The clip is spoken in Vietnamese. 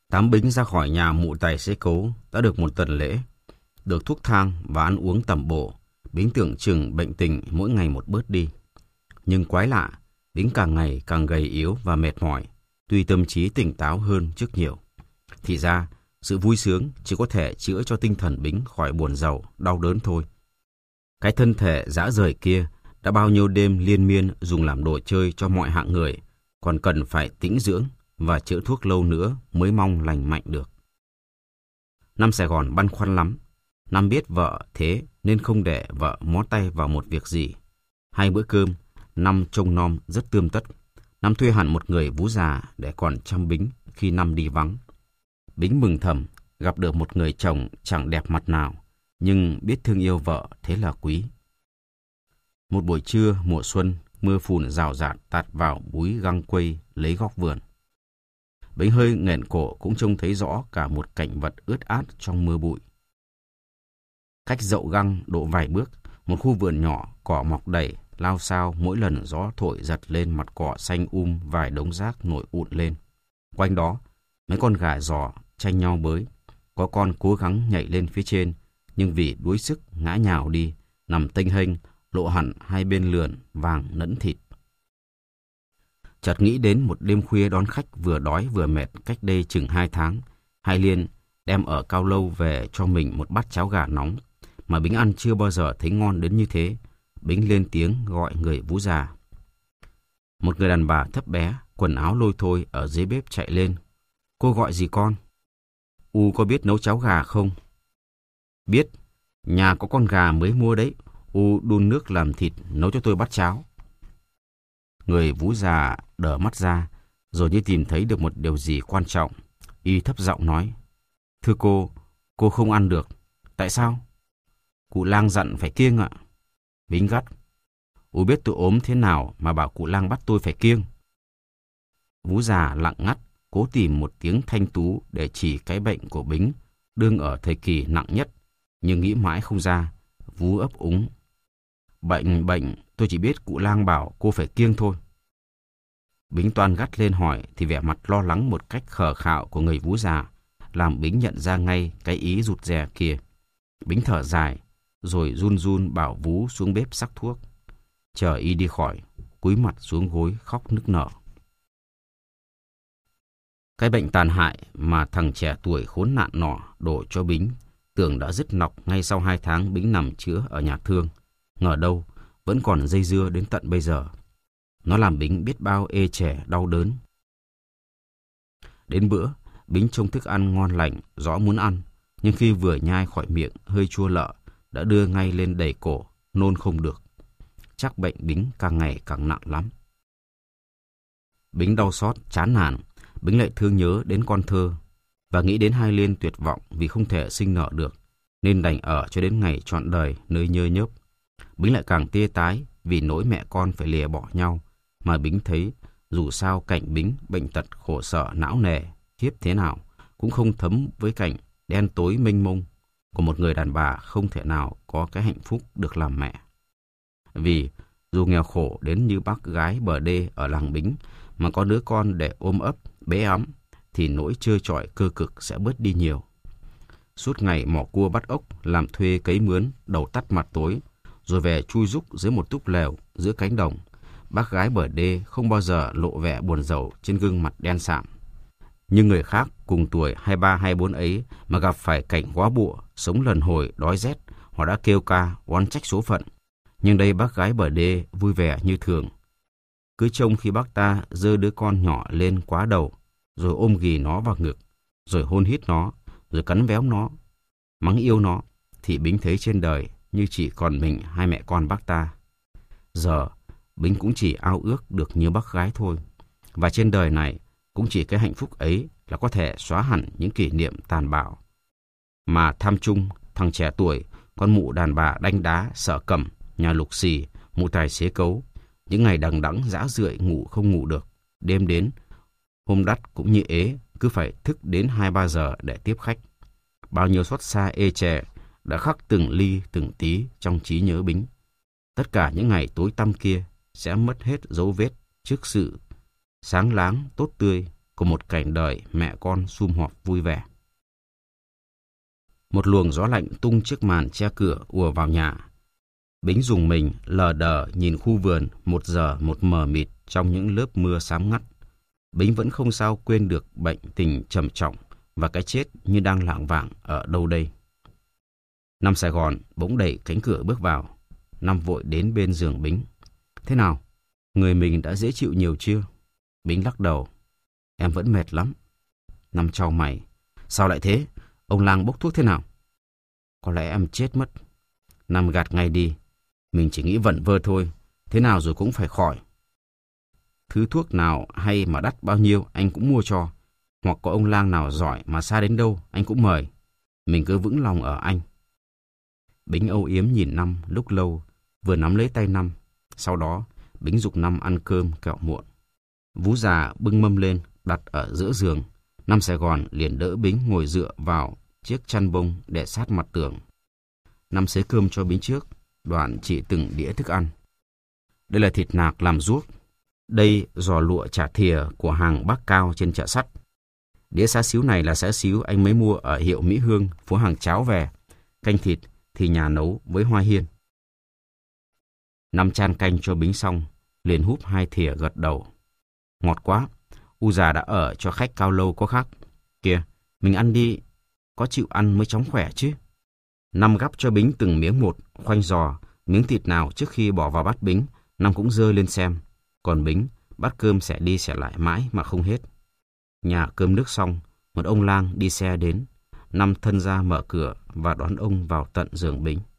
Tám Bính ra khỏi nhà mụ tài xế Cố đã được một tuần lễ, được thuốc thang và ăn uống tầm bổ. Bính tưởng chừng bệnh tình mỗi ngày một bớt đi. Nhưng quái lạ, Bính càng ngày càng gầy yếu và mệt mỏi, tuy tâm trí tỉnh táo hơn trước nhiều. Thì ra, sự vui sướng chỉ có thể chữa cho tinh thần Bính khỏi buồn rầu, đau đớn thôi. Cái thân thể rã rời kia đã bao nhiêu đêm liên miên dùng làm đồ chơi cho mọi hạng người, còn cần phải tĩnh dưỡng và chữa thuốc lâu nữa mới mong lành mạnh được. Năm Sài Gòn băn khoăn lắm. Năm biết vợ thế nên không để vợ mó tay vào một việc gì. 2 bữa cơm, Năm trông nom rất tươm tất. Năm thuê hẳn một người vú già để còn chăm Bính khi Năm đi vắng. Bính mừng thầm gặp được một người chồng chẳng đẹp mặt nào, nhưng biết thương yêu vợ thế là quý. Một buổi trưa mùa xuân, mưa phùn rào rạt tạt vào búi găng quây lấy góc vườn. Bính hơi nghẹn cổ cũng trông thấy rõ cả một cảnh vật ướt át trong mưa bụi. Cách dậu găng độ vài bước, một khu vườn nhỏ, cỏ mọc đầy, lao xao mỗi lần gió thổi giật lên mặt cỏ xanh vài đống rác nổi ụn lên. Quanh đó, mấy con gà giò tranh nhau bới. Có con cố gắng nhảy lên phía trên, nhưng vì đuối sức ngã nhào đi, nằm tênh hênh, lộ hẳn hai bên lườn vàng nẫn thịt. Chợt nghĩ đến một đêm khuya đón khách vừa đói vừa mệt cách đây chừng 2 tháng, Hai Liên đem ở Cao Lâu về cho mình một bát cháo gà nóng, mà Bính ăn chưa bao giờ thấy ngon đến như thế. Bính lên tiếng gọi người vú già. Một người đàn bà thấp bé, quần áo lôi thôi ở dưới bếp chạy lên. Cô gọi gì con? U có biết nấu cháo gà không? Biết, nhà có con gà mới mua đấy. U đun nước làm thịt nấu cho tôi bát cháo. Người vú già đờ mắt ra, rồi như tìm thấy được một điều gì quan trọng. Y thấp giọng nói. Thưa cô không ăn được. Tại sao? Cụ lang dặn phải kiêng ạ. Bính gắt. U biết tôi ốm thế nào mà bảo cụ lang bắt tôi phải kiêng. Vú già lặng ngắt, cố tìm một tiếng thanh tú để chỉ cái bệnh của Bính, đương ở thời kỳ nặng nhất, nhưng nghĩ mãi không ra. Vú ấp úng. Bệnh, tôi chỉ biết cụ lang bảo cô phải kiêng thôi. Bính toan gắt lên hỏi thì vẻ mặt lo lắng một cách khờ khạo của người vú già làm Bính nhận ra ngay cái ý rụt rè kia. Bính thở dài, rồi run run bảo vú xuống bếp sắc thuốc. Chờ y đi khỏi, cúi mặt xuống gối khóc nức nở. Cái bệnh tàn hại mà thằng trẻ tuổi khốn nạn nọ đổ cho Bính tưởng đã dứt nọc ngay sau 2 tháng Bính nằm chữa ở nhà thương. Ngờ đâu vẫn còn dây dưa đến tận bây giờ. Nó làm Bính biết bao ê chề đau đớn. Đến bữa, Bính trông thức ăn ngon lành, rõ muốn ăn, nhưng khi vừa nhai khỏi miệng hơi chua lợ, đã đưa ngay lên đầy cổ, nôn không được. Chắc bệnh Bính càng ngày càng nặng lắm. Bính đau xót, chán nản. Bính lại thương nhớ đến con thơ và nghĩ đến Hai Liên tuyệt vọng vì không thể sinh nở được, nên đành ở cho đến ngày trọn đời nơi nhơ nhớp. Bính lại càng tê tái vì nỗi mẹ con phải lìa bỏ nhau, mà Bính thấy dù sao cảnh Bính bệnh tật khổ sở não nề khiếp thế nào cũng không thấm với cảnh đen tối mênh mông của một người đàn bà không thể nào có cái hạnh phúc được làm mẹ. Vì dù nghèo khổ đến như bác gái bờ đê ở làng Bính mà có đứa con để ôm ấp bé ấm thì nỗi trơ trọi cơ cực sẽ bớt đi nhiều. Suốt ngày mò cua bắt ốc, làm thuê cấy mướn, đầu tắt mặt tối, rồi về chui rúc dưới một túp lều giữa cánh đồng, bác gái bờ đê không bao giờ lộ vẻ buồn rầu trên gương mặt đen sạm. Nhưng người khác cùng tuổi 23, 24 ấy mà gặp phải cảnh quá bụa, sống lần hồi đói rét, họ đã kêu ca oán trách số phận. Nhưng đây bác gái bờ đê vui vẻ như thường. Cứ trông khi bác ta giơ đứa con nhỏ lên quá đầu, rồi ôm ghì nó vào ngực, rồi hôn hít nó, rồi cắn véo nó, mắng yêu nó, thì Bính thấy trên đời như chỉ còn mình hai mẹ con bác ta. Giờ Bính cũng chỉ ao ước được như bác gái thôi. Và trên đời này cũng chỉ cái hạnh phúc ấy là có thể xóa hẳn những kỷ niệm tàn bạo. Mà Tham Trung, thằng trẻ tuổi, con mụ đàn bà đanh đá, sợ cẩm, nhà lục xì, mụ tài xế Cấu, những ngày đằng đẵng rã rượi ngủ không ngủ được, đêm đến, hôm đắt cũng như ế, cứ phải thức đến 2-3 giờ để tiếp khách. Bao nhiêu xót xa ê chề đã khắc từng ly từng tí trong trí nhớ Bính. Tất cả những ngày tối tăm kia sẽ mất hết dấu vết trước sự sáng láng tốt tươi của một cảnh đời mẹ con sum họp vui vẻ. Một luồng gió lạnh tung chiếc màn che cửa ùa vào nhà. Bính rùng mình lờ đờ nhìn khu vườn một giờ một mờ mịt trong những lớp mưa xám ngắt. Bính vẫn không sao quên được bệnh tình trầm trọng và cái chết như đang lảng vảng ở đâu đây. Năm Sài Gòn bỗng đẩy cánh cửa bước vào. Năm vội đến bên giường Bính. Thế nào? Người mình đã dễ chịu nhiều chưa? Bính lắc đầu. Em vẫn mệt lắm. Năm chau mày. Sao lại thế? Ông lang bốc thuốc thế nào? Có lẽ em chết mất. Năm gạt ngay đi. Mình chỉ nghĩ vẩn vơ thôi. Thế nào rồi cũng phải khỏi. Thứ thuốc nào hay mà đắt bao nhiêu anh cũng mua cho. Hoặc có ông lang nào giỏi mà xa đến đâu anh cũng mời. Mình cứ vững lòng ở anh. Bính âu yếm nhìn Năm lúc lâu, vừa nắm lấy tay Năm. Sau đó Bính giục Năm ăn cơm kẹo muộn. Vú già bưng mâm lên đặt ở giữa giường. Năm Sài Gòn liền đỡ Bính ngồi dựa vào chiếc chăn bông để sát mặt tường. Năm xới cơm cho Bính trước, đoạn chỉ từng đĩa thức ăn. Đây là thịt nạc làm ruốc. Đây giò lụa chả thìa của hàng Bác Cao trên chợ sắt. Đĩa xá xíu này là xá xíu anh mới mua ở hiệu Mỹ Hương, phố hàng cháo về. Canh thịt thì nhà nấu với hoa hiên. Năm chan canh cho Bính xong, liền húp 2 thìa gật đầu. Ngọt quá, u già đã ở cho khách cao lâu có khác. Kìa, mình ăn đi, có chịu ăn mới chóng khỏe chứ. Năm gắp cho Bính từng miếng một, khoanh giò, miếng thịt nào trước khi bỏ vào bát Bính, Năm cũng giơ lên xem. Còn Bính, bát cơm xẻ đi xẻ lại mãi mà không hết. Nhà cơm nước xong, một ông lang đi xe đến. Năm thân ra mở cửa và đón ông vào tận giường Bính.